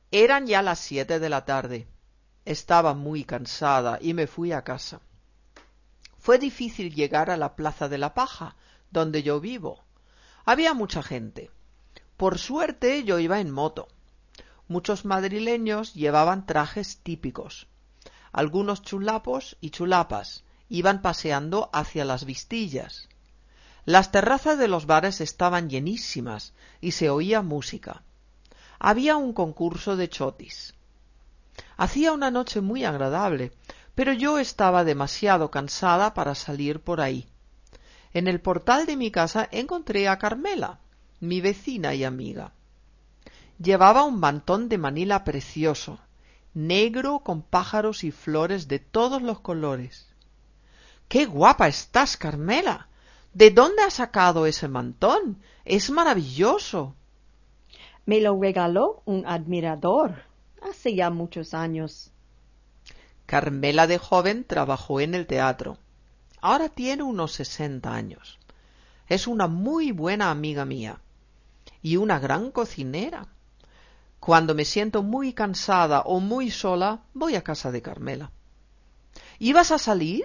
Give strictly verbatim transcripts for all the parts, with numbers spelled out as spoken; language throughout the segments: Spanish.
Eran ya las siete de la tarde. Estaba muy cansada y me fui a casa. Fue difícil llegar a la Plaza de la Paja, donde yo vivo. Había mucha gente. Por suerte yo iba en moto. Muchos madrileños llevaban trajes típicos. Algunos chulapos y chulapas iban paseando hacia las Vistillas. Las terrazas de los bares estaban llenísimas y se oía música. Había un concurso de chotis. Hacía una noche muy agradable, pero yo estaba demasiado cansada para salir por ahí. En el portal de mi casa encontré a Carmela, mi vecina y amiga. Llevaba un mantón de Manila precioso, negro con pájaros y flores de todos los colores. ¡Qué guapa estás, Carmela! ¿De dónde has sacado ese mantón? Es maravilloso. Me lo regaló un admirador hace ya muchos años. Carmela de joven trabajó en el teatro. Ahora tiene unos sesenta años. Es una muy buena amiga mía y una gran cocinera. Cuando me siento muy cansada o muy sola, voy a casa de Carmela. ¿Ibas a salir?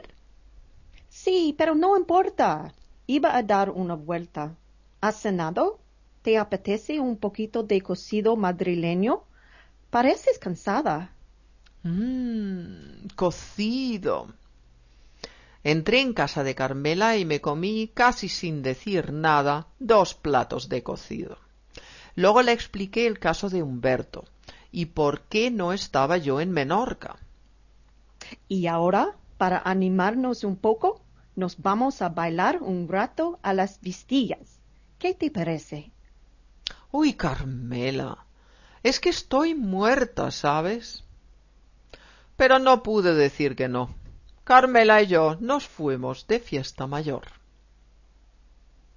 Sí, pero no importa. Iba a dar una vuelta. ¿Has cenado? ¿Te apetece un poquito de cocido madrileño? Pareces cansada. Mmm, cocido. Entré en casa de Carmela y me comí, casi sin decir nada, dos platos de cocido. Luego le expliqué el caso de Humberto y por qué no estaba yo en Menorca. Y ahora, para animarnos un poco, nos vamos a bailar un rato a las Vistillas. ¿Qué te parece? Uy, Carmela, es que estoy muerta, ¿sabes? Pero no pude decir que no. Carmela y yo nos fuimos de fiesta mayor.